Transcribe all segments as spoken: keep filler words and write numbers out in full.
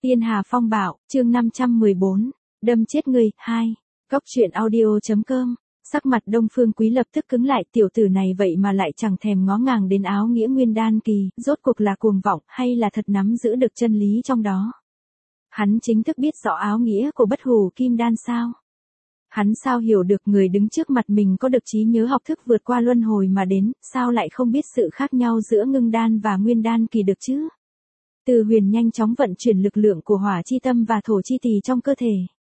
Tiên Hà Phong Bạo, chương năm trăm mười bốn, đâm chết người, hai. Cóc truyện audio.com. Sắc mặt Đông Phương Quý lập tức cứng lại, tiểu tử này vậy mà lại chẳng thèm ngó ngàng đến áo nghĩa nguyên đan kỳ, rốt cuộc là cuồng vọng hay là thật nắm giữ được chân lý trong đó. Hắn chính thức biết rõ áo nghĩa của bất hủ kim đan sao? Hắn sao hiểu được người đứng trước mặt mình có được trí nhớ học thức vượt qua luân hồi mà đến, sao lại không biết sự khác nhau giữa ngưng đan và nguyên đan kỳ được chứ? Từ Huyền nhanh chóng vận chuyển lực lượng của hỏa chi tâm và thổ chi tỳ trong cơ thể.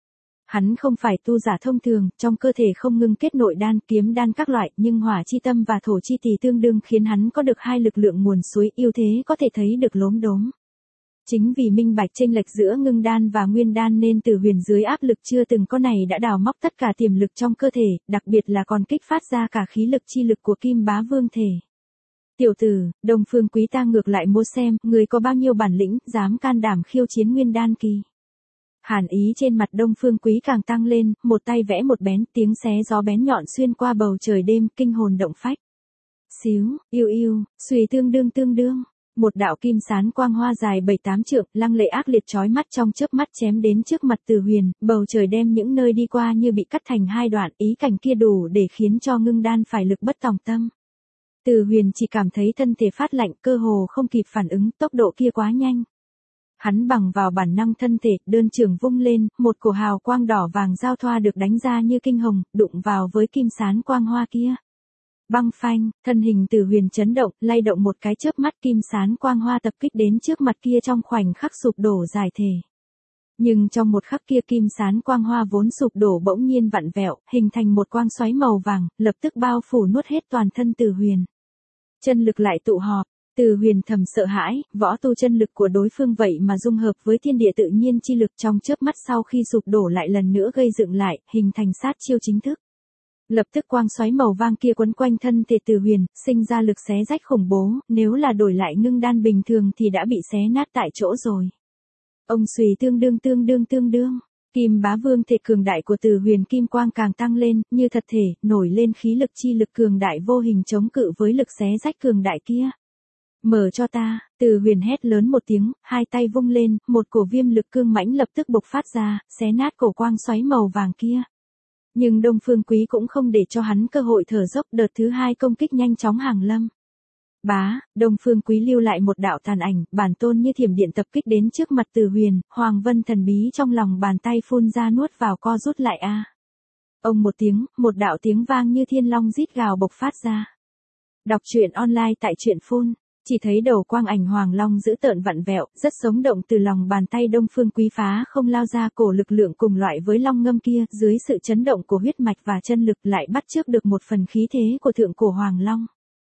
Hắn không phải tu giả thông thường, trong cơ thể không ngưng kết nội đan, kiếm đan các loại, nhưng hỏa chi tâm và thổ chi tỳ tương đương khiến hắn có được hai lực lượng nguồn suối ưu thế có thể thấy được lốm đốm. Chính vì minh bạch chênh lệch giữa ngưng đan và nguyên đan nên Từ Huyền dưới áp lực chưa từng có này đã đào móc tất cả tiềm lực trong cơ thể, đặc biệt là còn kích phát ra cả khí lực chi lực của Kim Bá Vương thể. Tiểu tử, Đông Phương Quý ta ngược lại mua xem, người có bao nhiêu bản lĩnh, dám can đảm khiêu chiến nguyên đan kỳ. Hàn ý trên mặt Đông Phương Quý càng tăng lên, một tay vẽ một bén, tiếng xé gió bén nhọn xuyên qua bầu trời đêm, kinh hồn động phách. Xíu, yêu yêu, xuy tương đương tương đương. Một đạo kim sán quang hoa dài bảy tám trượng, lăng lệ ác liệt chói mắt trong chớp mắt chém đến trước mặt Từ Huyền, bầu trời đêm những nơi đi qua như bị cắt thành hai đoạn, ý cảnh kia đủ để khiến cho ngưng đan phải lực bất tòng tâm. Từ Huyền chỉ cảm thấy thân thể phát lạnh, cơ hồ không kịp phản ứng, tốc độ kia quá nhanh. Hắn bằng vào bản năng thân thể, đơn trường vung lên, một cổ hào quang đỏ vàng giao thoa được đánh ra như kinh hồng, đụng vào với kim sán quang hoa kia. Băng phanh, thân hình Từ Huyền chấn động, lay động một cái chớp mắt, kim sán quang hoa tập kích đến trước mặt kia trong khoảnh khắc sụp đổ giải thể. Nhưng trong một khắc kia kim sán quang hoa vốn sụp đổ bỗng nhiên vặn vẹo, hình thành một quang xoáy màu vàng, lập tức bao phủ nuốt hết toàn thân Từ Huyền. Chân lực lại tụ họp, Từ Huyền thầm sợ hãi, võ tu chân lực của đối phương vậy mà dung hợp với thiên địa tự nhiên chi lực trong chớp mắt sau khi sụp đổ lại lần nữa gây dựng lại, hình thành sát chiêu chính thức. Lập tức quang xoáy màu vàng kia quấn quanh thân thể Từ Huyền, sinh ra lực xé rách khủng bố, nếu là đổi lại ngưng đan bình thường thì đã bị xé nát tại chỗ rồi. Ông xùy tương đương tương đương tương đương, Kim Bá Vương thể cường đại của Từ Huyền kim quang càng tăng lên, như thật thể, nổi lên khí lực chi lực cường đại vô hình chống cự với lực xé rách cường đại kia. Mở cho ta, Từ Huyền hét lớn một tiếng, hai tay vung lên, một cổ viêm lực cương mãnh lập tức bộc phát ra, xé nát cổ quang xoáy màu vàng kia. Nhưng Đông Phương Quý cũng không để cho hắn cơ hội thở dốc, đợt thứ hai công kích nhanh chóng hàng lâm. Bá, Đông Phương Quý lưu lại một đạo tàn ảnh, bản tôn như thiểm điện tập kích đến trước mặt Từ Huyền, Hoàng Vân thần bí trong lòng bàn tay phun ra nuốt vào co rút lại a. Ông một tiếng, một đạo tiếng vang như thiên long rít gào bộc phát ra. Đọc truyện online tại truyện phun, chỉ thấy đầu quang ảnh Hoàng Long dữ tợn vặn vẹo, rất sống động từ lòng bàn tay Đông Phương Quý phá không lao ra, cổ lực lượng cùng loại với long ngâm kia, dưới sự chấn động của huyết mạch và chân lực lại bắt chước được một phần khí thế của thượng cổ Hoàng Long.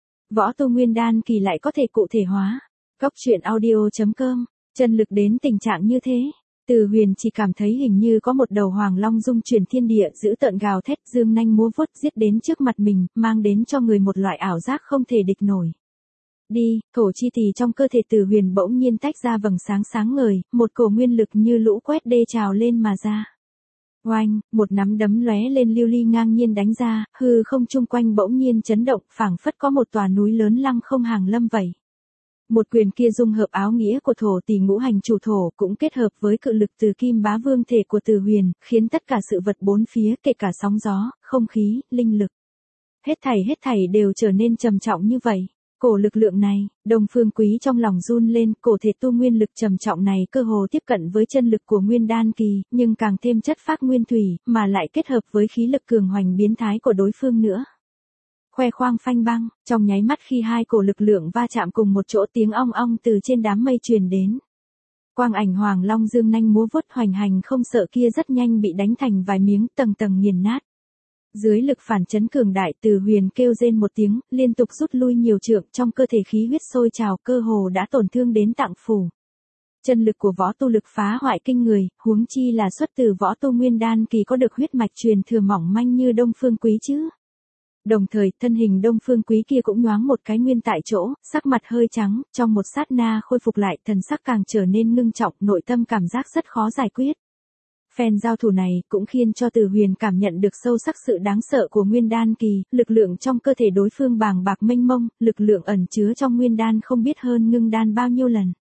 Võ tu nguyên đan kỳ lại có thể cụ thể hóa. Cóc truyện audio.com, chân lực đến tình trạng như thế. Từ Huyền chỉ cảm thấy hình như có một đầu Hoàng Long dung chuyển thiên địa, giữ tợn gào thét, dương nanh múa vuốt giết đến trước mặt mình, mang đến cho người một loại ảo giác không thể địch nổi. Đi, thổ chi tỳ trong cơ thể Từ Huyền bỗng nhiên tách ra vầng sáng sáng ngời, một cổ nguyên lực như lũ quét đê trào lên mà ra. Oanh, một nắm đấm lóe lên lưu ly ngang nhiên đánh ra, hư không chung quanh bỗng nhiên chấn động, phảng phất có một tòa núi lớn lăng không hàng lâm vậy. Một quyền kia dung hợp áo nghĩa của thổ tỳ ngũ hành chủ thổ cũng kết hợp với cự lực từ Kim Bá Vương thể của Từ Huyền, khiến tất cả sự vật bốn phía, kể cả sóng gió, không khí, linh lực, hết thảy hết thảy đều trở nên trầm trọng như vậy. Cổ lực lượng này, Đông Phương Quý trong lòng run lên, cổ thể tu nguyên lực trầm trọng này cơ hồ tiếp cận với chân lực của nguyên đan kỳ, nhưng càng thêm chất phác nguyên thủy, mà lại kết hợp với khí lực cường hoành biến thái của đối phương nữa. Khoe khoang phanh băng, trong nháy mắt khi hai cổ lực lượng va chạm cùng một chỗ, tiếng ong ong từ trên đám mây truyền đến. Quang ảnh Hoàng Long dương nanh múa vuốt hoành hành không sợ kia rất nhanh bị đánh thành vài miếng, tầng tầng nghiền nát. Dưới lực phản chấn cường đại, Từ Huyền kêu rên một tiếng, liên tục rút lui nhiều trượng, trong cơ thể khí huyết sôi trào, cơ hồ đã tổn thương đến tạng phủ. Chân lực của võ tu lực phá hoại kinh người, huống chi là xuất từ võ tu nguyên đan kỳ có được huyết mạch truyền thừa mỏng manh như Đông Phương Quý chứ. Đồng thời, thân hình Đông Phương Quý kia cũng nhoáng một cái nguyên tại chỗ, sắc mặt hơi trắng, trong một sát na khôi phục lại, thần sắc càng trở nên ngưng trọng, nội tâm cảm giác rất khó giải quyết. Phen giao thủ này cũng khiến cho Từ Huyền cảm nhận được sâu sắc sự đáng sợ của nguyên đan kỳ, lực lượng trong cơ thể đối phương bàng bạc mênh mông, lực lượng ẩn chứa trong nguyên đan không biết hơn ngưng đan bao nhiêu lần.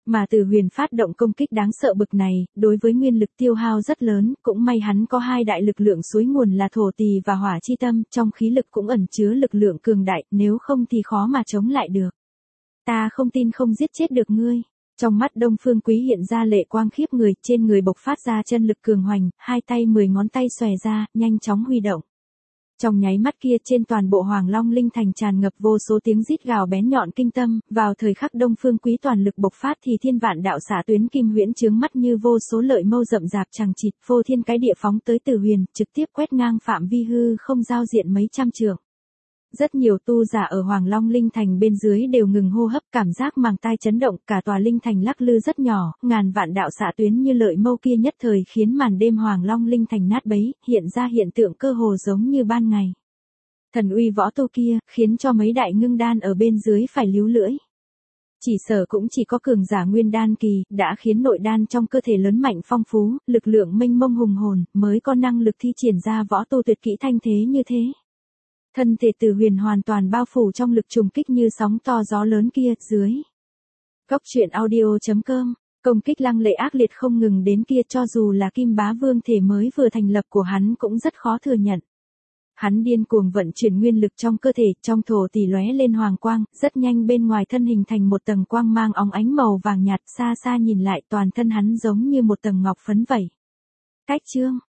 Mà Từ Huyền phát động công kích đáng sợ bực này, đối với nguyên lực tiêu hao rất lớn, cũng may hắn có hai đại lực lượng suối nguồn là thổ tỳ và hỏa chi tâm, trong khí lực cũng ẩn chứa lực lượng cường đại, nếu không thì khó mà chống lại được. Ta không tin không giết chết được ngươi. Trong mắt Đông Phương Quý hiện ra lệ quang khiếp người, trên người bộc phát ra chân lực cường hoành, hai tay mười ngón tay xòe ra, nhanh chóng huy động. Trong nháy mắt kia trên toàn bộ Hoàng Long Linh Thành tràn ngập vô số tiếng rít gào bén nhọn kinh tâm, vào thời khắc Đông Phương Quý toàn lực bộc phát thì thiên vạn đạo xả tuyến kim huyễn chướng mắt như vô số lợi mâu rậm rạp chằng chịt, phô thiên cái địa phóng tới Từ Huyền, trực tiếp quét ngang phạm vi hư không giao diện mấy trăm trượng. Rất nhiều tu giả ở Hoàng Long Linh Thành bên dưới đều ngừng hô hấp, cảm giác màng tai chấn động, cả tòa Linh Thành lắc lư rất nhỏ, ngàn vạn đạo xạ tuyến như lợi mâu kia nhất thời khiến màn đêm Hoàng Long Linh Thành nát bấy, hiện ra hiện tượng cơ hồ giống như ban ngày. Thần uy võ tu kia, khiến cho mấy đại ngưng đan ở bên dưới phải líu lưỡi. Chỉ sở cũng chỉ có cường giả nguyên đan kỳ, đã khiến nội đan trong cơ thể lớn mạnh phong phú, lực lượng mênh mông hùng hồn, mới có năng lực thi triển ra võ tu tuyệt kỹ thanh thế như thế. Thân thể Từ Huyền hoàn toàn bao phủ trong lực trùng kích như sóng to gió lớn kia, dưới. Cốc truyện audio chấm com, công kích lăng lệ ác liệt không ngừng đến kia, cho dù là Kim Bá Vương thể mới vừa thành lập của hắn cũng rất khó thừa nhận. Hắn điên cuồng vận chuyển nguyên lực trong cơ thể, trong thổ tỷ lóe lên hoàng quang, rất nhanh bên ngoài thân hình thành một tầng quang mang óng ánh màu vàng nhạt, xa xa nhìn lại toàn thân hắn giống như một tầng ngọc phấn vậy. Cách chương